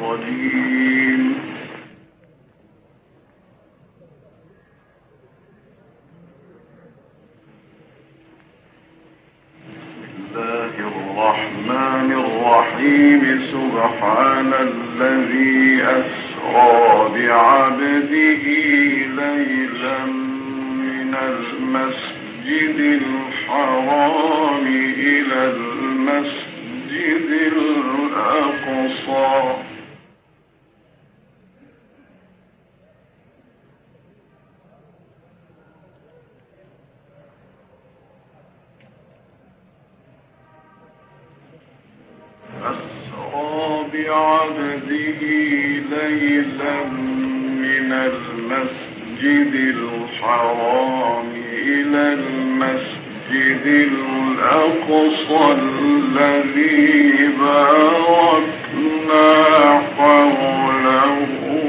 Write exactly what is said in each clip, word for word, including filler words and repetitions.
الرجيم. بسم الله الرحمن الرحيم. سبحان الذي أسرى بعبده ليلا من المسجد الحرام إلى المسجد الأقصى أسرى بعبده ليلا من المسجد الحرام إلى المسجد الأقصى الذي باركنا حوله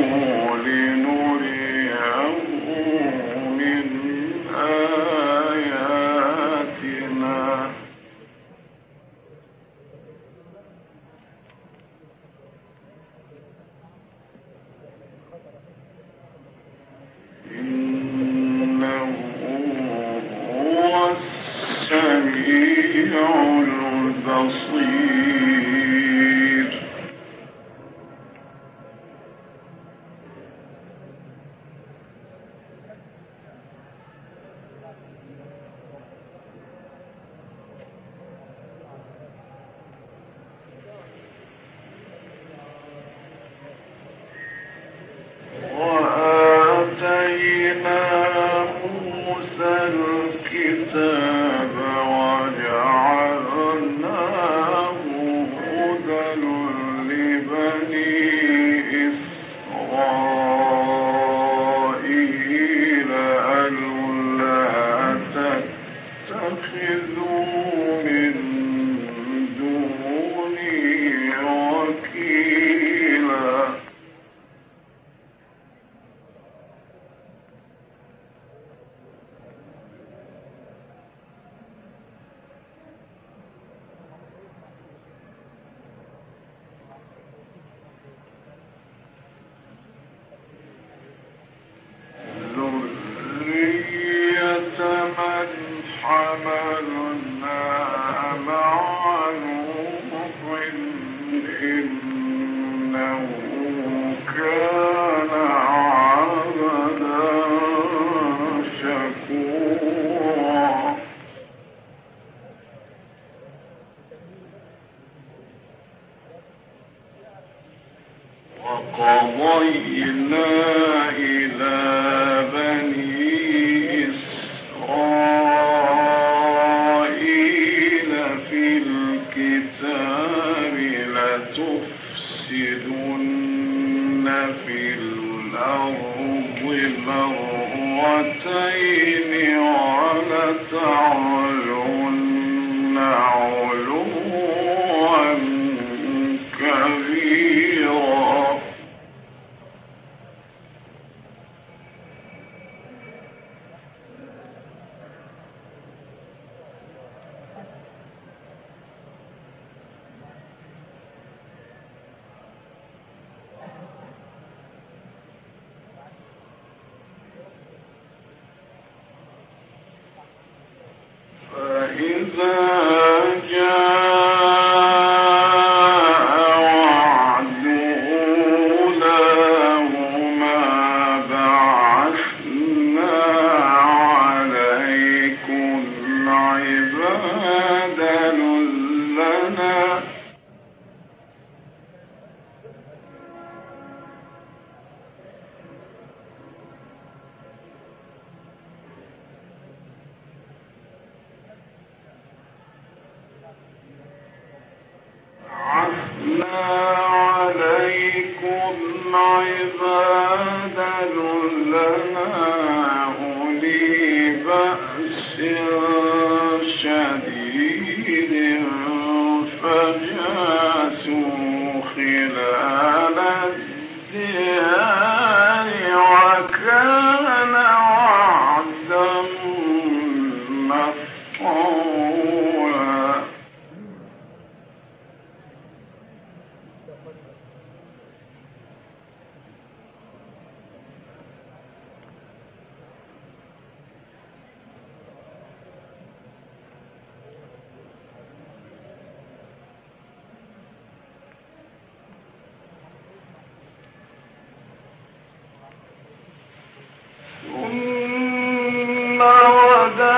لنريه من آياتنا. إنه هو السميع البصير. وآتينا موسى الكتاب وجعلناه هدى لبني إسرائيل ألا تتخذوا من دوني وكيلا. ذرية من حملنا مع نوح إنه كان عبدا شكورا. وقضينا إلى بني إسرائيل في الكتاب لتفسدن في الأرض مرتين ولتعلن علوا كبيرا. فإذا جاء وعد أولاهما بعثنا عليكم عبادا لنا عثنا عليكم عبادا لنا أولي بأس شديد فجاسوا خلال الديار وكان وعدا مفعولا.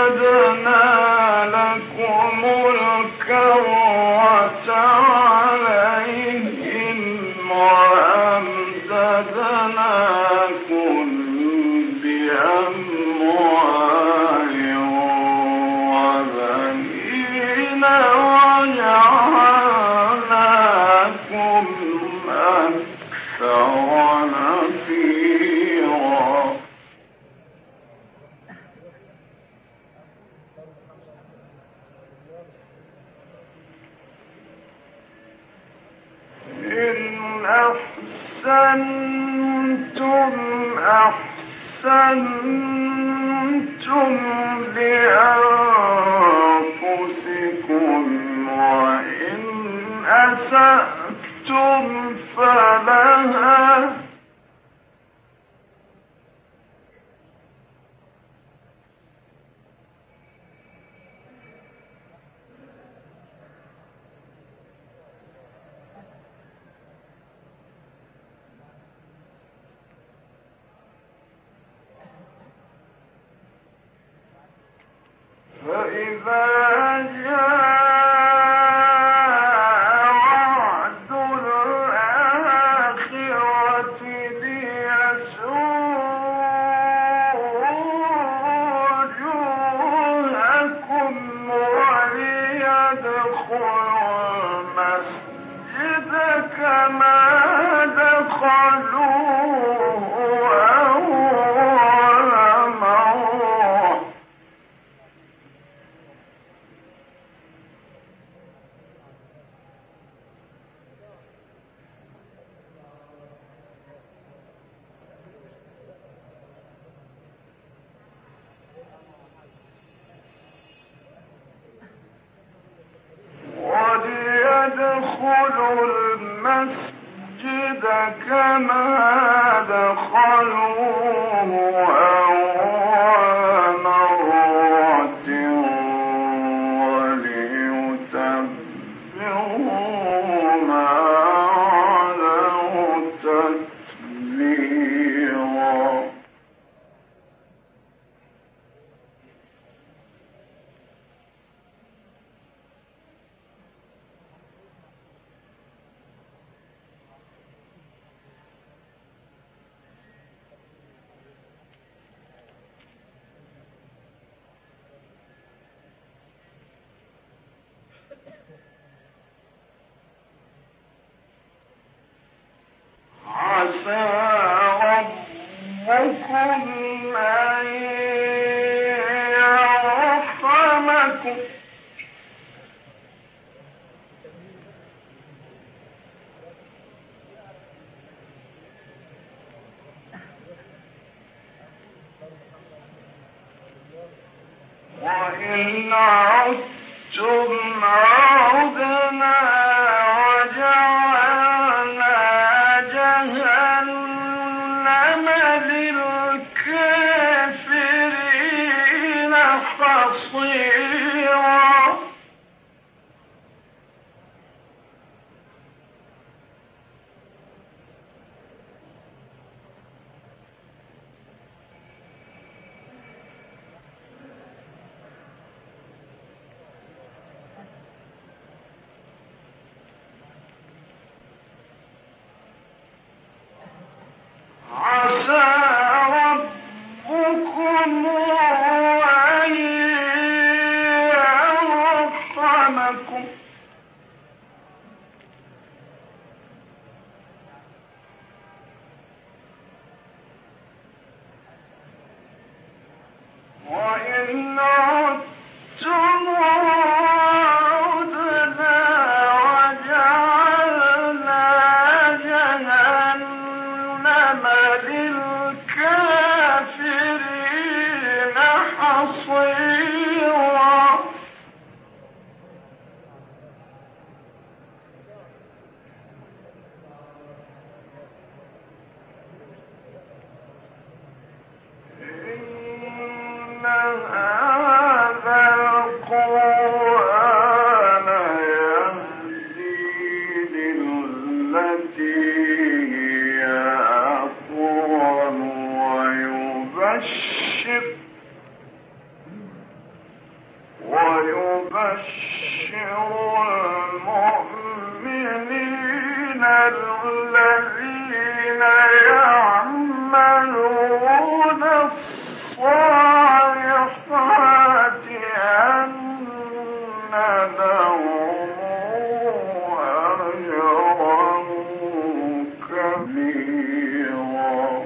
وإن عدتم عدنا وجعلنا جهنم للكافرين حصيرا. عسى ربكم أن يرحمكم وإن عدتم عدنا وجعلنا جهنم للكافرين حصيرا. إن هذا الذين يعملون الصالحات أن لهم أجرا كبيرا.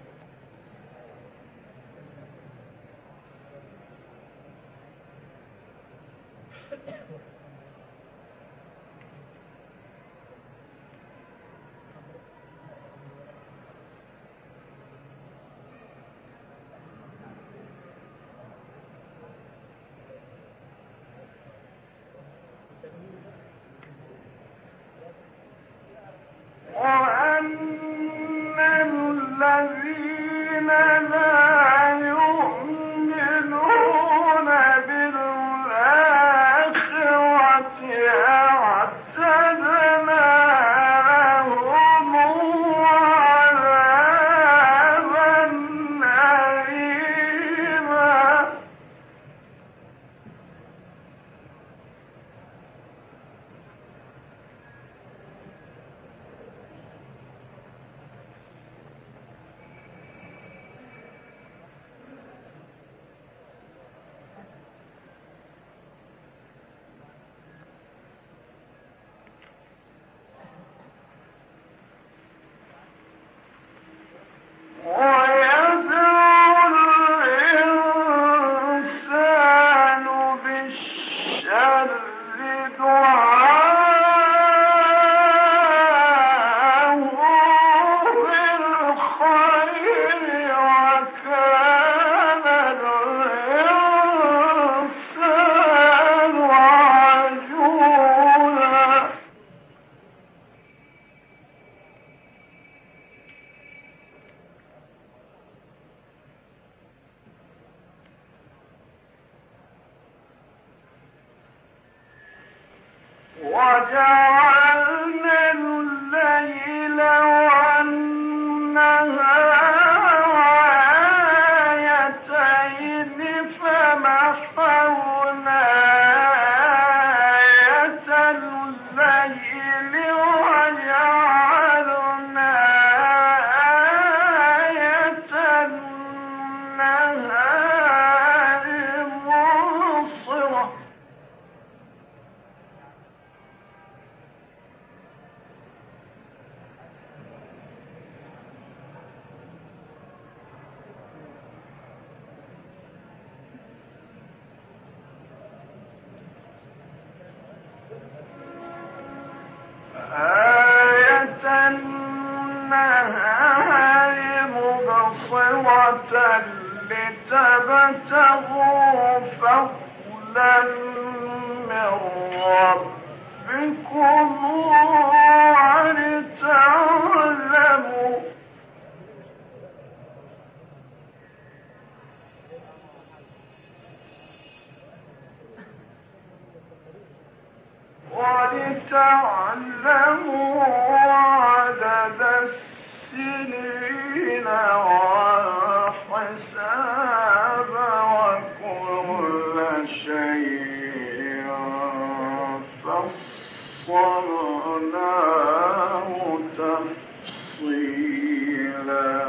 وأن الذين لا يؤمنون بالآخرة أعتدنا لهم عذابا أليما. ويدعو الإنسان بالشر دعاءه بالخير وكان الإنسان عجولا. وجعلنا الليل والنهار آيتين فمحونا آية الليل وجعلنا آية النهار مبصرة. آية النهار مبصرة لتبتغوا فضلا من ربكم ولتعلموا ولتعلموا عدد السنين والحساب وكل شيء فصلناه تفصيلا.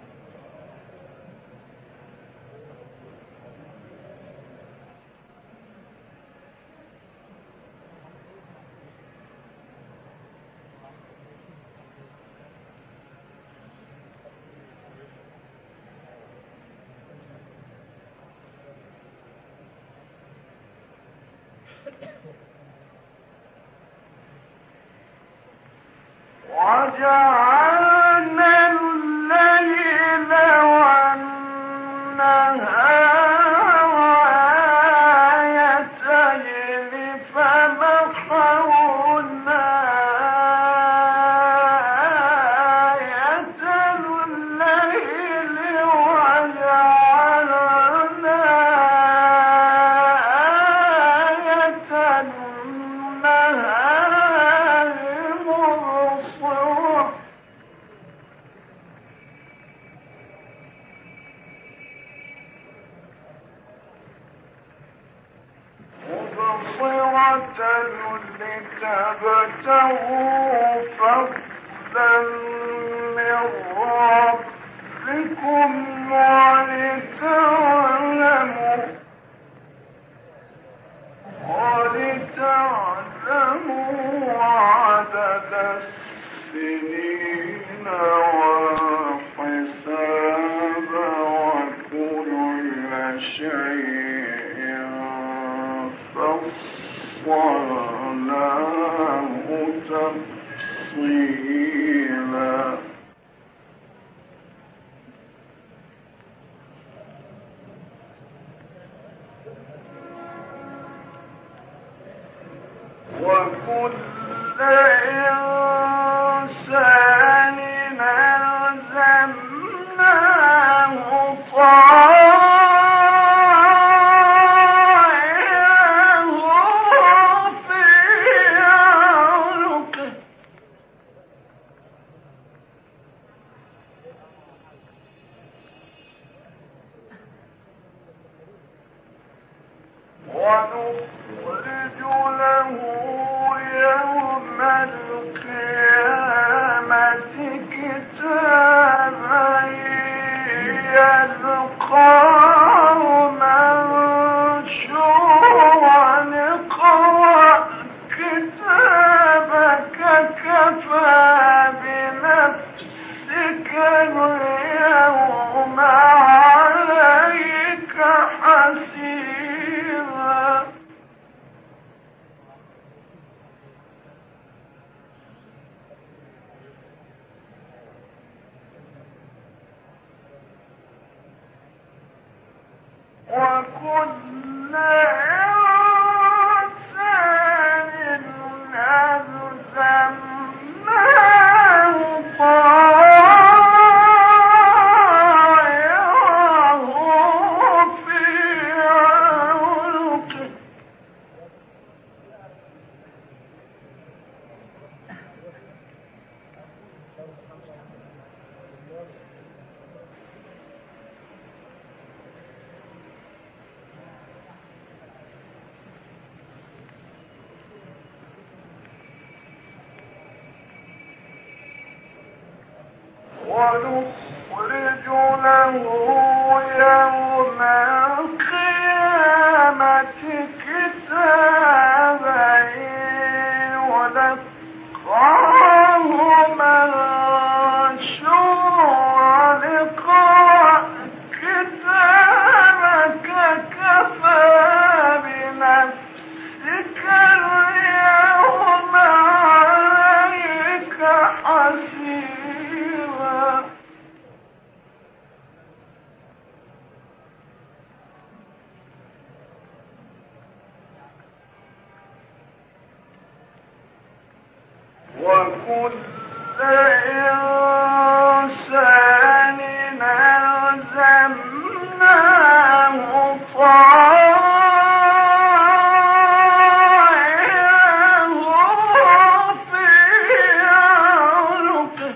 وجعلنا الليل والنهار آيتين فمحونا آية الليل وجعلنا آية النهار مبصرة. فضلا من ربكم ولتعلموا ولتعلموا عدد السنين والحساب وكل شيء فصلناه تفصيلا. وكل إنسان ألزمناه طائره في عنقه ونخرج له يوم القيامة كتابا يلقاه منشورا اقرأ كتابك كفى بنفسك اليوم عليك حسيبا. وكل إنسان ألزمناه طائره في عنقه ونخرج له يوم القيامة كتابا يلقاه منشورا اقرأ كتابك كفى بنفسك اليوم عليك حسيبا. وكل إنسان ألزمناه طائره في عنقه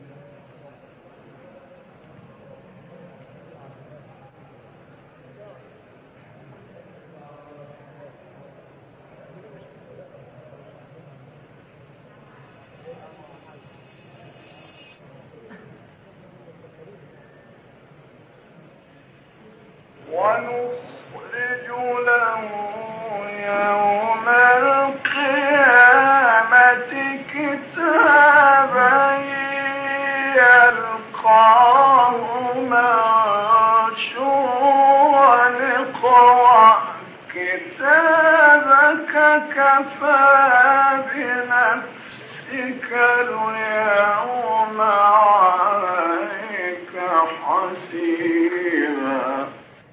ونخرج له يوم القيامة كتابا يلقاه منشورا اقرأ كتابك كفى بنفسك اليوم عليك حسيبا.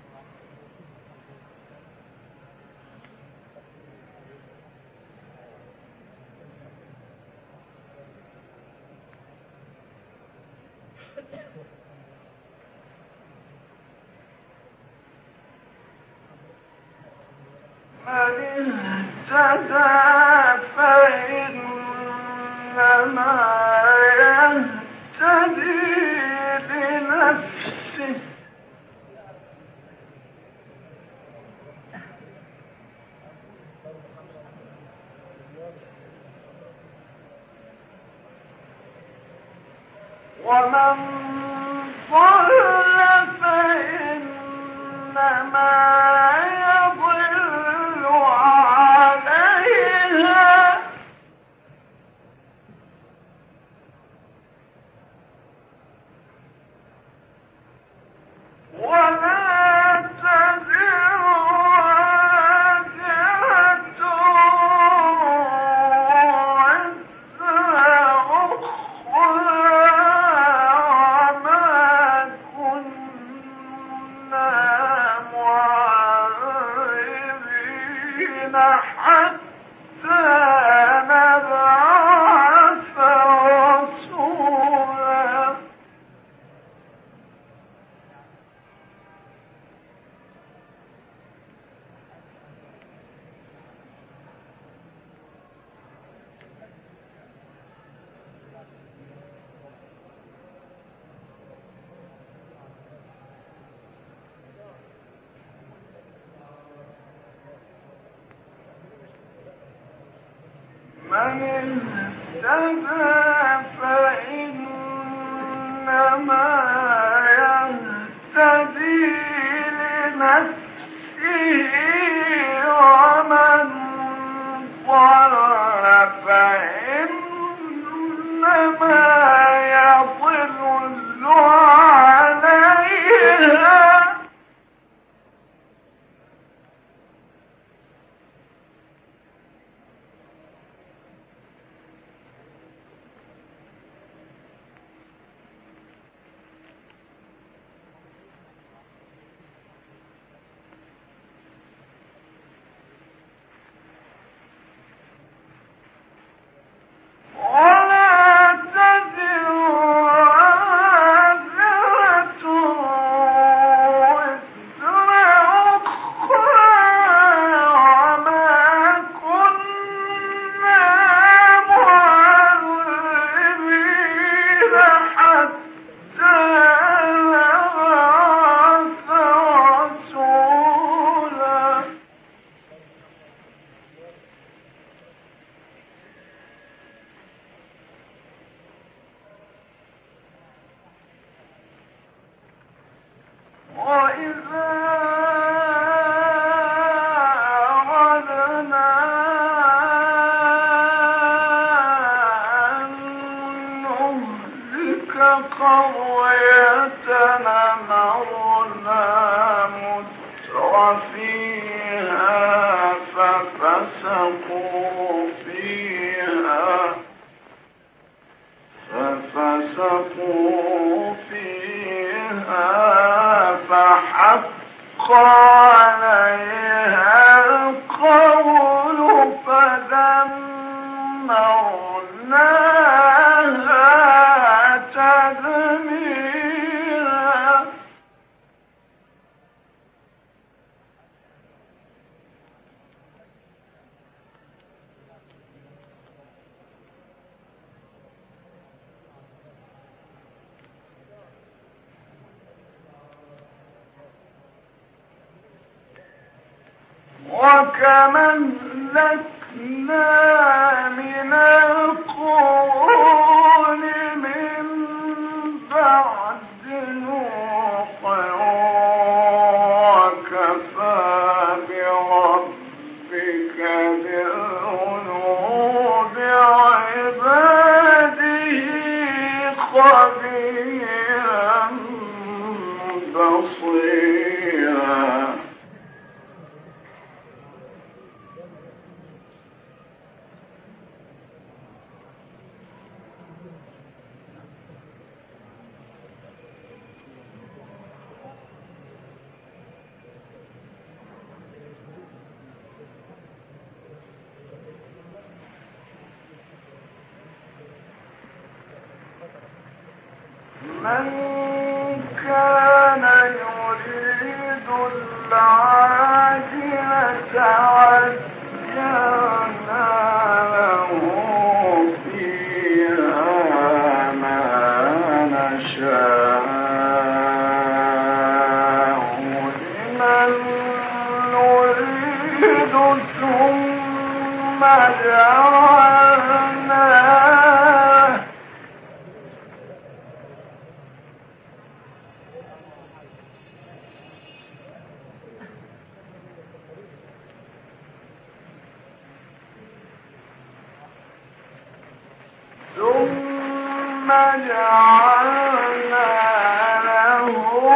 من اهتدى فإنما يهتدي لنفسه ومن ضل فإنما يضل عليها ولا تزر وازرة وزر أخرى وما كنا معذبين حتى نبعث رسولا من اهتدى فإنما يهتدي لنفسه ومن ضل فإنما يضل عليها ولا تزر وازرة وزر أخرى وما كنا معذبين حتى نبعث رسولا وإذا أردنا أن نهلك قرية أمرنا متر فيها ففسقوا فيها ففسقوا فيها فحق عليها القول فدمرناها تدميرا وكم أهلكنا من القرون من بعد نوح وكفى بربك بالذنوب عباده خبيرا بصيرا من كان يريد العاجلة عجلنا له فيها ما نشاء لمن نريد ثم جعلنا جعلنا له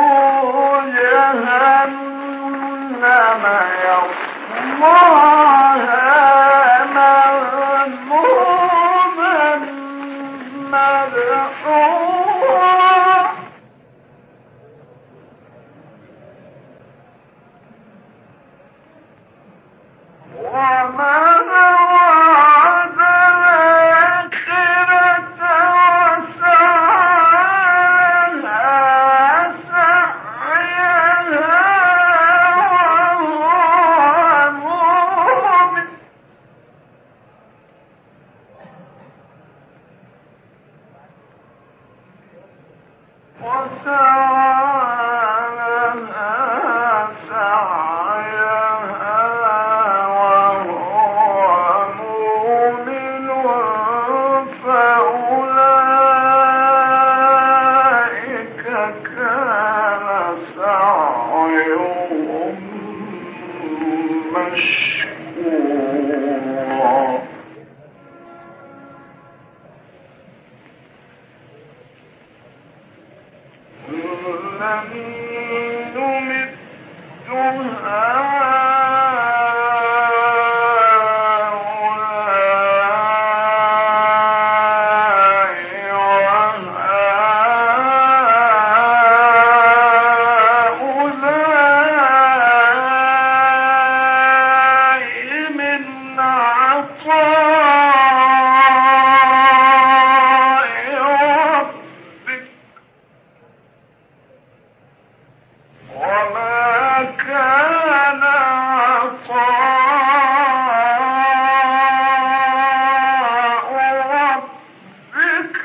جهنم يصلاها مذموما مدحورا ومن أراد الآخرة وسعى لها سعيها وهو مؤمن مشكورا الذين نمد وما كان عطاء ربك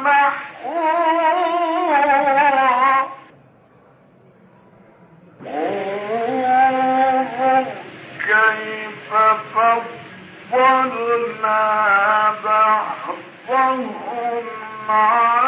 محظورا انظر كيف فضلنا بعضهم على